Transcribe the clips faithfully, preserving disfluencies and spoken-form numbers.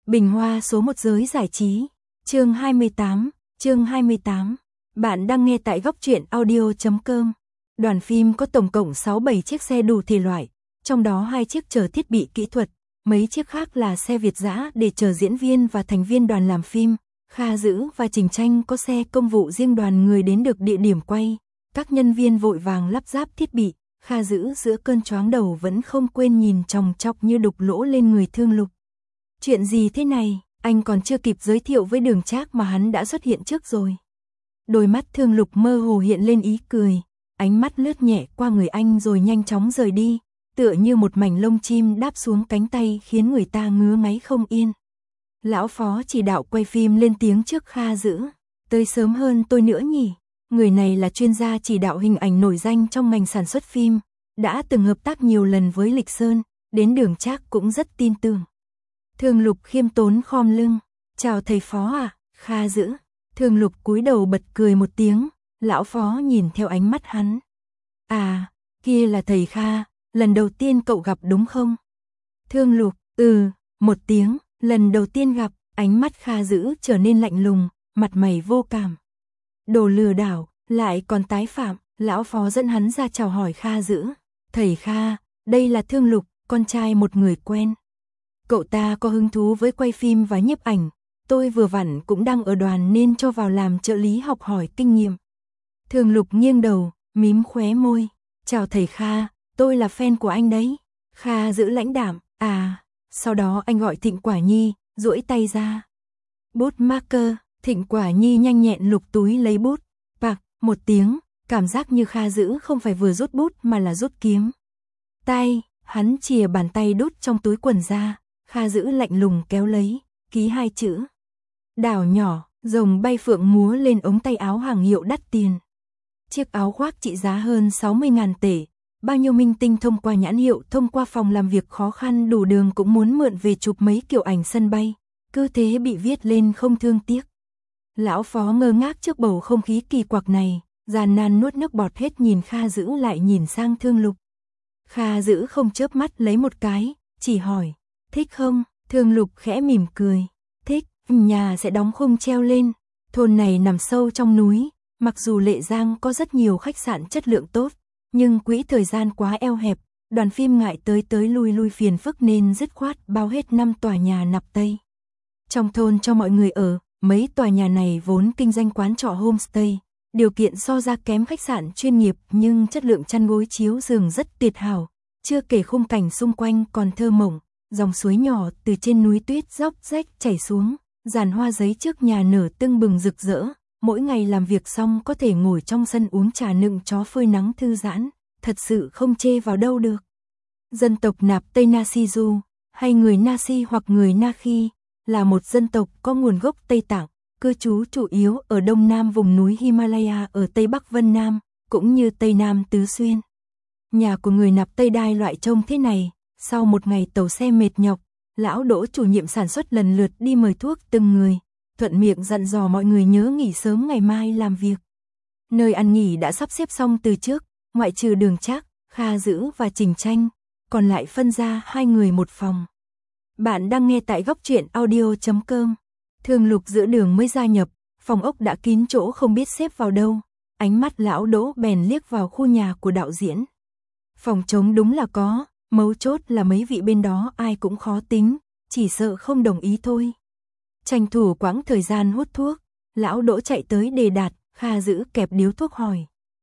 Bình Hoa số một giới giải trí, chương hai mươi tám, chương hai mươi tám. Bạn đang nghe tại góc truyện audio chấm com. Đoàn phim có tổng cộng sáu bảy chiếc xe đủ thể loại, trong đó hai chiếc chở thiết bị kỹ thuật, mấy chiếc khác là xe Việt dã để chở diễn viên và thành viên đoàn làm phim. Kha Dữ và Trình Tranh có xe công vụ riêng, đoàn người đến được địa điểm quay, các nhân viên vội vàng lắp ráp thiết bị. Kha Dữ giữa cơn choáng đầu vẫn không quên nhìn chòng chọc như đục lỗ lên người Thương Lục. Chuyện gì thế này, anh còn chưa kịp giới thiệu với Đường Trác mà hắn đã xuất hiện trước rồi. Đôi mắt Thương Lục mơ hồ hiện lên ý cười, ánh mắt lướt nhẹ qua người anh rồi nhanh chóng rời đi, tựa như một mảnh lông chim đáp xuống cánh tay khiến người ta ngứa ngáy không yên. Lão Phó chỉ đạo quay phim lên tiếng trước Kha Dữ, tới sớm hơn tôi nữa nhỉ. Người này là chuyên gia chỉ đạo hình ảnh nổi danh trong ngành sản xuất phim, đã từng hợp tác nhiều lần với Lịch Sơn, đến Đường Trác cũng rất tin tưởng. Thương Lục khiêm tốn khom lưng, chào thầy Phó à, Kha Dữ. Thương Lục cúi đầu bật cười một tiếng, lão Phó nhìn theo ánh mắt hắn. À, kia là thầy Kha, lần đầu tiên cậu gặp đúng không? Thương Lục, ừ, một tiếng, lần đầu tiên gặp, ánh mắt Kha Dữ trở nên lạnh lùng, mặt mày vô cảm. Đồ lừa đảo, lại còn tái phạm, lão Phó dẫn hắn ra chào hỏi Kha Dữ. Thầy Kha, đây là Thương Lục, con trai một người quen. Cậu ta có hứng thú với quay phim và nhiếp ảnh, tôi vừa vặn cũng đang ở đoàn nên cho vào làm trợ lý học hỏi kinh nghiệm. Thương Lục nghiêng đầu, mím khóe môi. Chào thầy Kha, tôi là fan của anh đấy. Kha Dữ lãnh đạm, à, sau đó anh gọi Thịnh Quả Nhi, duỗi tay ra. Bút marker. Thịnh Quả Nhi nhanh nhẹn lục túi lấy bút, bạc, một tiếng, cảm giác như Kha Dữ không phải vừa rút bút mà là rút kiếm. Tay, hắn chìa bàn tay đút trong túi quần ra, Kha Dữ lạnh lùng kéo lấy, ký hai chữ. Đảo nhỏ, rồng bay phượng múa lên ống tay áo hàng hiệu đắt tiền. Chiếc áo khoác trị giá hơn sáu mươi ngàn tệ, bao nhiêu minh tinh thông qua nhãn hiệu, thông qua phòng làm việc khó khăn đủ đường cũng muốn mượn về chụp mấy kiểu ảnh sân bay, cứ thế bị viết lên không thương tiếc. Lão Phó ngơ ngác trước bầu không khí kỳ quặc này, gian nan nuốt nước bọt hết, nhìn Kha Dữ lại nhìn sang Thương Lục. Kha Dữ không chớp mắt lấy một cái, chỉ hỏi, thích không? Thương Lục khẽ mỉm cười, thích, nhà sẽ đóng khung treo lên. Thôn này nằm sâu trong núi, mặc dù Lệ Giang có rất nhiều khách sạn chất lượng tốt, nhưng quỹ thời gian quá eo hẹp, đoàn phim ngại tới tới lui lui phiền phức nên dứt khoát bao hết năm tòa nhà nạp Tây. Trong thôn cho mọi người ở. Mấy tòa nhà này vốn kinh doanh quán trọ homestay, điều kiện so ra kém khách sạn chuyên nghiệp nhưng chất lượng chăn gối chiếu giường rất tuyệt hảo, chưa kể khung cảnh xung quanh còn thơ mộng, dòng suối nhỏ từ trên núi tuyết róc rách chảy xuống, giàn hoa giấy trước nhà nở tưng bừng rực rỡ, mỗi ngày làm việc xong có thể ngồi trong sân uống trà nựng chó phơi nắng thư giãn, thật sự không chê vào đâu được. Dân tộc nạp Tây Nasiru, hay người Nasi hoặc người Nakhi, là một dân tộc có nguồn gốc Tây Tạng, cư trú chủ yếu ở đông nam vùng núi Himalaya ở Tây Bắc Vân Nam, cũng như Tây Nam Tứ Xuyên. Nhà của người nạp Tây Đai loại trông thế này, sau một ngày tàu xe mệt nhọc, lão Đỗ chủ nhiệm sản xuất lần lượt đi mời thuốc từng người, thuận miệng dặn dò mọi người nhớ nghỉ sớm ngày mai làm việc. Nơi ăn nghỉ đã sắp xếp xong từ trước, ngoại trừ Đường Trác, Kha Dữ và Trình Tranh, còn lại phân ra hai người một phòng. Bạn đang nghe tại góc truyện audio chấm com. Thương Lục giữa đường mới gia nhập, phòng ốc đã kín chỗ không biết xếp vào đâu. Ánh mắt lão Đỗ bèn liếc vào khu nhà của đạo diễn. Phòng trống đúng là có, mấu chốt là mấy vị bên đó ai cũng khó tính, chỉ sợ không đồng ý thôi. Tranh thủ quãng thời gian hút thuốc, lão Đỗ chạy tới đề đạt, Kha Dữ kẹp điếu thuốc hỏi.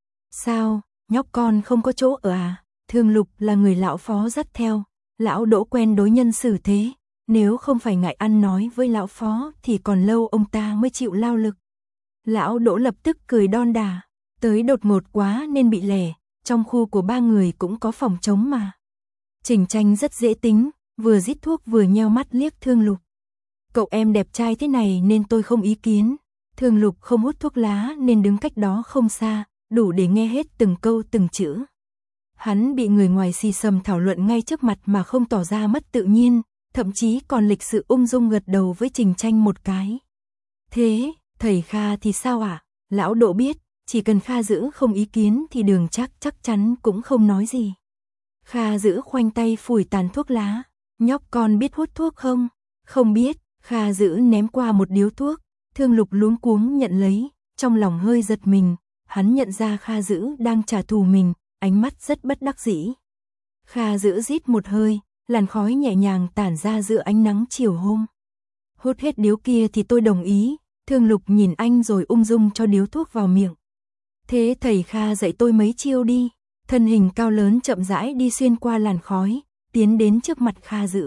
Sao, nhóc con không có chỗ ở à? Thương Lục là người lão Phó dắt theo. Lão Đỗ quen đối nhân xử thế, nếu không phải ngại ăn nói với lão Phó thì còn lâu ông ta mới chịu lao lực. Lão Đỗ lập tức cười đon đả, tới đột ngột quá nên bị lẻ, trong khu của ba người cũng có phòng trống mà. Trình Tranh rất dễ tính, vừa rít thuốc vừa nheo mắt liếc Thương Lục. Cậu em đẹp trai thế này nên tôi không ý kiến. Thương Lục không hút thuốc lá nên đứng cách đó không xa, đủ để nghe hết từng câu từng chữ. Hắn bị người ngoài xì xầm thảo luận ngay trước mặt mà không tỏ ra mất tự nhiên, thậm chí còn lịch sự ung dung gật đầu với Trình Tranh một cái. Thế, thầy Kha thì sao ạ? À? Lão Đỗ biết, chỉ cần Kha Dữ không ý kiến thì Đường Trác chắc chắn cũng không nói gì. Kha Dữ khoanh tay phủi tàn thuốc lá, nhóc con biết hút thuốc không? Không biết, Kha Dữ ném qua một điếu thuốc, Thương Lục luống cuống nhận lấy, trong lòng hơi giật mình, hắn nhận ra Kha Dữ đang trả thù mình, ánh mắt rất bất đắc dĩ. Kha Dữ rít một hơi, làn khói nhẹ nhàng tản ra giữa ánh nắng chiều hôm. Hút hết điếu kia thì tôi đồng ý, Thương Lục nhìn anh rồi ung dung cho điếu thuốc vào miệng. Thế thầy Kha dạy tôi mấy chiêu đi. Thân hình cao lớn chậm rãi đi xuyên qua làn khói, tiến đến trước mặt Kha Dữ.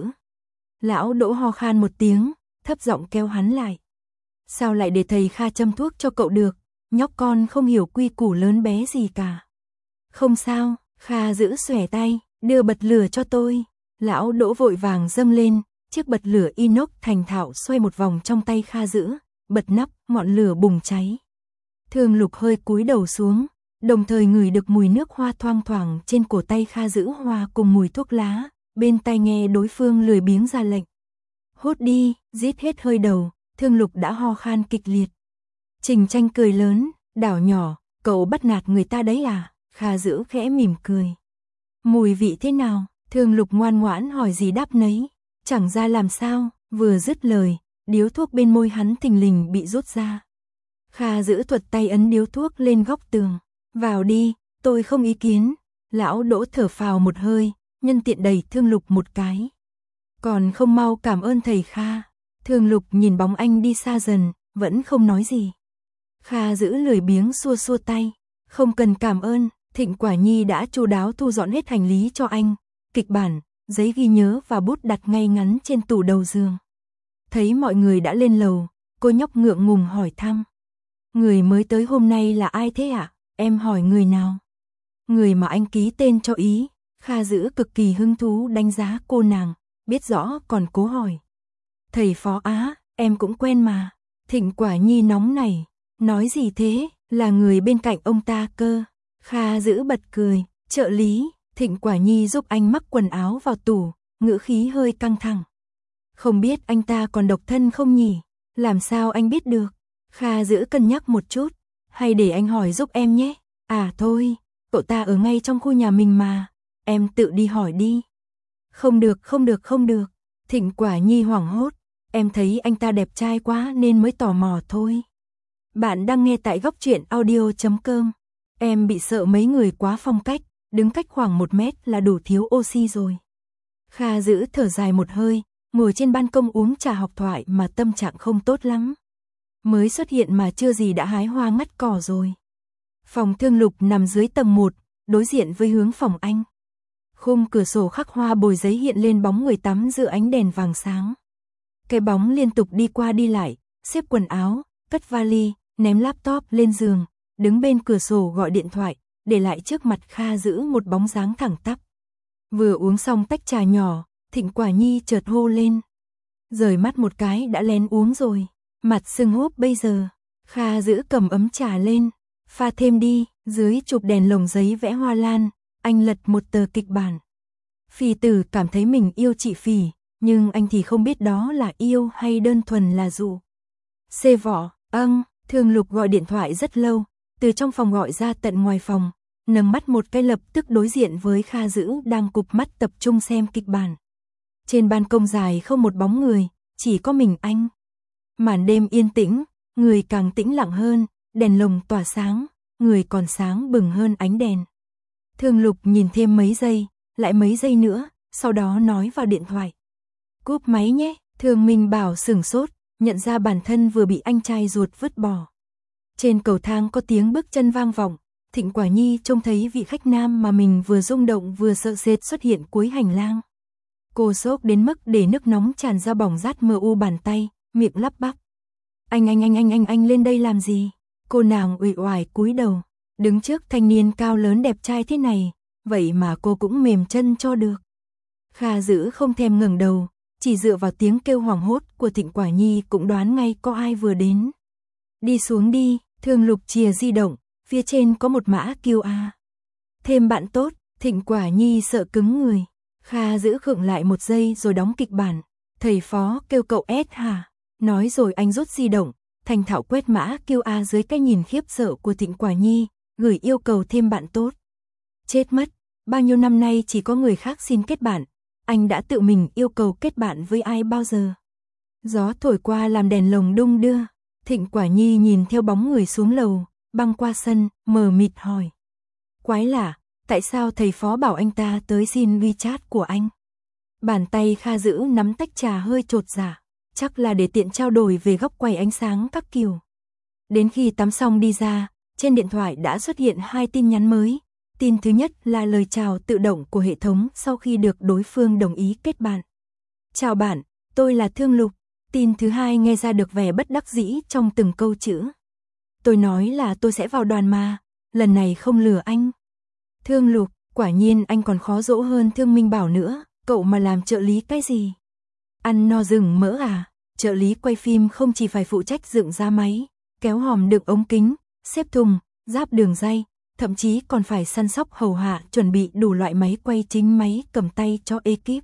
Lão Đỗ ho khan một tiếng, thấp giọng kéo hắn lại. Sao lại để thầy Kha châm thuốc cho cậu được, nhóc con không hiểu quy củ lớn bé gì cả. Không sao, Kha Dữ xòe tay, đưa bật lửa cho tôi. Lão Đỗ vội vàng dâng lên, chiếc bật lửa inox thành thạo xoay một vòng trong tay Kha Dữ, bật nắp, ngọn lửa bùng cháy. Thương Lục hơi cúi đầu xuống, đồng thời ngửi được mùi nước hoa thoang thoảng trên cổ tay Kha Dữ hoa cùng mùi thuốc lá, bên tai nghe đối phương lười biếng ra lệnh. Hút đi, rít hết hơi đầu, Thương Lục đã ho khan kịch liệt. Trình Tranh cười lớn, đảo nhỏ, cậu bắt nạt người ta đấy à? Kha Dữ khẽ mỉm cười. Mùi vị thế nào? Thương Lục ngoan ngoãn hỏi gì đáp nấy, chẳng ra làm sao, vừa dứt lời, điếu thuốc bên môi hắn thình lình bị rút ra. Kha Dữ thuật tay ấn điếu thuốc lên góc tường. Vào đi, tôi không ý kiến. Lão Đỗ thở phào một hơi, nhân tiện đẩy Thương Lục một cái. Còn không mau cảm ơn thầy Kha. Thương Lục nhìn bóng anh đi xa dần, vẫn không nói gì. Kha Dữ lười biếng xua xua tay. Không cần cảm ơn, Thịnh Quả Nhi đã chu đáo thu dọn hết hành lý cho anh. Kịch bản, giấy ghi nhớ và bút đặt ngay ngắn trên tủ đầu giường. Thấy mọi người đã lên lầu, cô nhóc ngượng ngùng hỏi thăm. Người mới tới hôm nay là ai thế ạ? À? Em hỏi người nào? Người mà anh ký tên cho ý. Kha Dữ cực kỳ hứng thú đánh giá cô nàng, biết rõ còn cố hỏi. Thầy Phó Á, em cũng quen mà. Thịnh Quả Nhi nóng này. Nói gì thế, là người bên cạnh ông ta cơ. Kha Dữ bật cười, trợ lý. Thịnh Quả Nhi giúp anh mắc quần áo vào tủ, ngữ khí hơi căng thẳng. Không biết anh ta còn độc thân không nhỉ? Làm sao anh biết được? Kha Dữ cân nhắc một chút. Hay để anh hỏi giúp em nhé. À thôi, cậu ta ở ngay trong khu nhà mình mà. Em tự đi hỏi đi. Không được, không được, không được. Thịnh Quả Nhi hoảng hốt. Em thấy anh ta đẹp trai quá nên mới tò mò thôi. Bạn đang nghe tại góc truyện audio chấm com. Em bị sợ mấy người quá phong cách. Đứng cách khoảng một mét là đủ thiếu oxy rồi. Kha Dữ thở dài một hơi, ngồi trên ban công uống trà học thoại mà tâm trạng không tốt lắm. Mới xuất hiện mà chưa gì đã hái hoa ngắt cỏ rồi. Phòng Thương Lục nằm dưới tầng một, đối diện với hướng phòng anh. Khung cửa sổ khắc hoa bồi giấy hiện lên bóng người tắm giữa ánh đèn vàng sáng. Cái bóng liên tục đi qua đi lại, xếp quần áo, cất vali, ném laptop lên giường, đứng bên cửa sổ gọi điện thoại, để lại trước mặt Kha Dữ một bóng dáng thẳng tắp. Vừa uống xong tách trà nhỏ, Thịnh Quả Nhi chợt hô lên. Rời mắt một cái đã lén uống rồi, mặt sưng húp bây giờ. Kha Dữ cầm ấm trà lên, pha thêm đi, dưới chụp đèn lồng giấy vẽ hoa lan, anh lật một tờ kịch bản. Phì Tử cảm thấy mình yêu chị Phì, nhưng anh thì không biết đó là yêu hay đơn thuần là dụ. Xê vỏ, âng, Thương Lục gọi điện thoại rất lâu, từ trong phòng gọi ra tận ngoài phòng, nâng mắt một cái lập tức đối diện với Kha Dữ đang cụp mắt tập trung xem kịch bản. Trên ban công dài không một bóng người, chỉ có mình anh. Màn đêm yên tĩnh, người càng tĩnh lặng hơn, đèn lồng tỏa sáng, người còn sáng bừng hơn ánh đèn. Thương Lục nhìn thêm mấy giây, lại mấy giây nữa, sau đó nói vào điện thoại. Cúp máy nhé. Thương Minh Bảo sửng sốt, nhận ra bản thân vừa bị anh trai ruột vứt bỏ. Trên cầu thang có tiếng bước chân vang vọng, Thịnh Quả Nhi trông thấy vị khách nam mà mình vừa rung động vừa sợ sệt xuất hiện cuối hành lang. Cô sốc đến mức để nước nóng tràn ra bỏng rát mờ u bàn tay, miệng lắp bắp. Anh anh anh anh anh anh lên đây làm gì? Cô nàng uể oải cúi đầu, đứng trước thanh niên cao lớn đẹp trai thế này, vậy mà cô cũng mềm chân cho được. Kha Dữ không thèm ngẩng đầu, chỉ dựa vào tiếng kêu hoảng hốt của Thịnh Quả Nhi cũng đoán ngay có ai vừa đến. Đi xuống đi, Thương Lục chìa di động, phía trên có một mã quy rờ. Thêm bạn tốt, Thịnh Quả Nhi sợ cứng người. Kha Dữ khựng lại một giây rồi đóng kịch bản. Thầy Phó kêu cậu S hả? Nói rồi anh rút di động, thành thạo quét mã quy rờ dưới cái nhìn khiếp sợ của Thịnh Quả Nhi, gửi yêu cầu thêm bạn tốt. Chết mất, bao nhiêu năm nay chỉ có người khác xin kết bạn, anh đã tự mình yêu cầu kết bạn với ai bao giờ? Gió thổi qua làm đèn lồng đung đưa. Thịnh Quả Nhi nhìn theo bóng người xuống lầu, băng qua sân, mờ mịt hỏi. Quái lạ, tại sao thầy phó bảo anh ta tới xin WeChat của anh? Bàn tay Kha Dữ nắm tách trà hơi chột dạ, chắc là để tiện trao đổi về góc quay ánh sáng các kiểu. Đến khi tắm xong đi ra, trên điện thoại đã xuất hiện hai tin nhắn mới. Tin thứ nhất là lời chào tự động của hệ thống sau khi được đối phương đồng ý kết bạn. Chào bạn, tôi là Thương Lục. Tin thứ hai nghe ra được vẻ bất đắc dĩ trong từng câu chữ. Tôi nói là tôi sẽ vào đoàn mà, lần này không lừa anh. Thương Lục, quả nhiên anh còn khó dỗ hơn Thương Minh Bảo nữa, cậu mà làm trợ lý cái gì? Ăn no rừng mỡ à? Trợ lý quay phim không chỉ phải phụ trách dựng ra máy, kéo hòm đựng ống kính, xếp thùng, ráp đường ray, thậm chí còn phải săn sóc hầu hạ chuẩn bị đủ loại máy quay chính máy cầm tay cho ekip.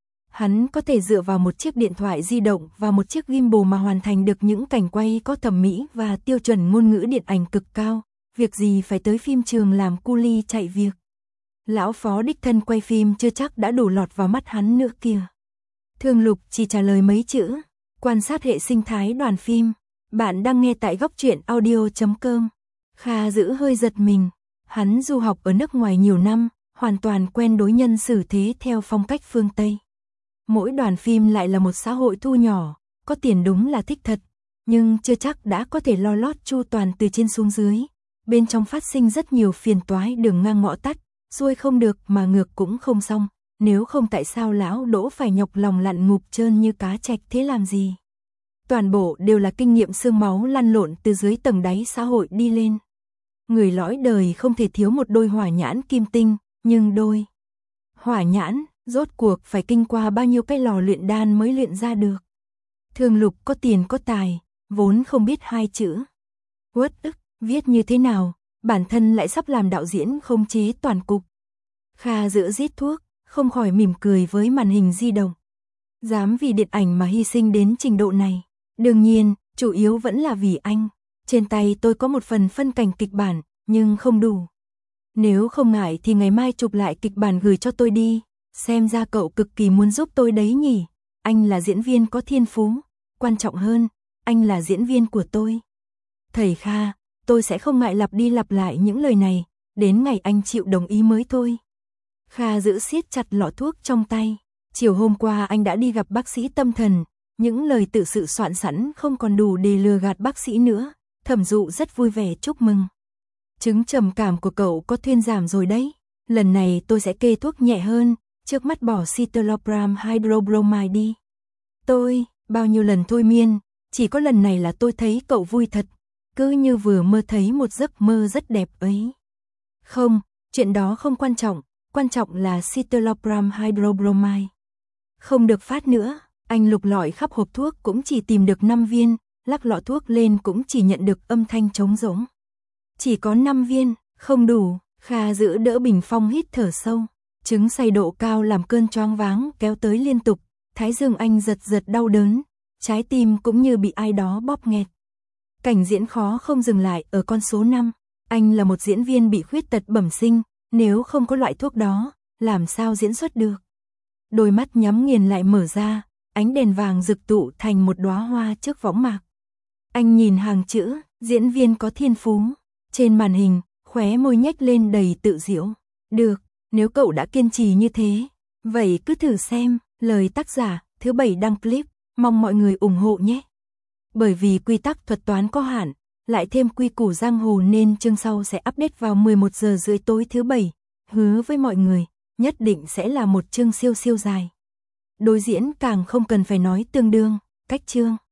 Hắn có thể dựa vào một chiếc điện thoại di động và một chiếc gimbal mà hoàn thành được những cảnh quay có thẩm mỹ và tiêu chuẩn ngôn ngữ điện ảnh cực cao, việc gì phải tới phim trường làm cu li chạy việc. Lão phó đích thân quay phim chưa chắc đã đủ lọt vào mắt hắn nữa kìa. Thương Lục chỉ trả lời mấy chữ, quan sát hệ sinh thái đoàn phim. Bạn đang nghe tại góc truyện audio chấm com. Kha Dữ hơi giật mình, hắn du học ở nước ngoài nhiều năm, hoàn toàn quen đối nhân xử thế theo phong cách phương Tây. Mỗi đoàn phim lại là một xã hội thu nhỏ, có tiền đúng là thích thật, nhưng chưa chắc đã có thể lo lót chu toàn từ trên xuống dưới. Bên trong phát sinh rất nhiều phiền toái đường ngang ngõ tắt, xuôi không được mà ngược cũng không xong, nếu không tại sao lão Đỗ phải nhọc lòng lặn ngục trơn như cá trạch thế làm gì? Toàn bộ đều là kinh nghiệm xương máu lăn lộn từ dưới tầng đáy xã hội đi lên. Người lõi đời không thể thiếu một đôi hỏa nhãn kim tinh, nhưng đôi hỏa nhãn rốt cuộc phải kinh qua bao nhiêu cái lò luyện đan mới luyện ra được. Thương Lục có tiền có tài, vốn không biết hai chữ uất ức viết như thế nào, bản thân lại sắp làm đạo diễn khống chế toàn cục. Kha Dữ rít thuốc, không khỏi mỉm cười với màn hình di động. Dám vì điện ảnh mà hy sinh đến trình độ này. Đương nhiên, chủ yếu vẫn là vì anh. Trên tay tôi có một phần phân cảnh kịch bản, nhưng không đủ. Nếu không ngại thì ngày mai chụp lại kịch bản gửi cho tôi đi. Xem ra cậu cực kỳ muốn giúp tôi đấy nhỉ. Anh là diễn viên có thiên phú. Quan trọng hơn, anh là diễn viên của tôi. Thầy Kha, tôi sẽ không ngại lặp đi lặp lại những lời này, đến ngày anh chịu đồng ý mới thôi. Kha Dữ siết chặt lọ thuốc trong tay. Chiều hôm qua anh đã đi gặp bác sĩ tâm thần. Những lời tự sự soạn sẵn không còn đủ để lừa gạt bác sĩ nữa. Thẩm Dụ rất vui vẻ chúc mừng. Chứng trầm cảm của cậu có thuyên giảm rồi đấy. Lần này tôi sẽ kê thuốc nhẹ hơn, trước mắt bỏ citalopram hydrobromide đi. Tôi, bao nhiêu lần thôi miên, chỉ có lần này là tôi thấy cậu vui thật. Cứ như vừa mơ thấy một giấc mơ rất đẹp ấy. Không, chuyện đó không quan trọng, quan trọng là citalopram hydrobromide. Không được phát nữa. Anh lục lọi khắp hộp thuốc cũng chỉ tìm được năm viên, lắc lọ thuốc lên cũng chỉ nhận được âm thanh trống rỗng. Chỉ có năm viên, không đủ. Kha Dữ đỡ bình phong hít thở sâu. Chứng say độ cao làm cơn choáng váng kéo tới liên tục, thái dương anh giật giật đau đớn, trái tim cũng như bị ai đó bóp nghẹt. Cảnh diễn khó không dừng lại ở con số năm. Anh là một diễn viên bị khuyết tật bẩm sinh, nếu không có loại thuốc đó, làm sao diễn xuất được? Đôi mắt nhắm nghiền lại mở ra. Ánh đèn vàng rực tụ thành một đóa hoa trước võng mạc. Anh nhìn hàng chữ, diễn viên có thiên phú. Trên màn hình, khóe môi nhếch lên đầy tự giễu. Được, nếu cậu đã kiên trì như thế, vậy cứ thử xem. Lời tác giả, thứ bảy đăng clip, mong mọi người ủng hộ nhé. Bởi vì quy tắc thuật toán có hạn, lại thêm quy củ giang hồ nên chương sau sẽ update vào mười một giờ rưỡi tối thứ bảy. Hứa với mọi người, nhất định sẽ là một chương siêu siêu dài. Đối diễn càng không cần phải nói tương đương, cách chương.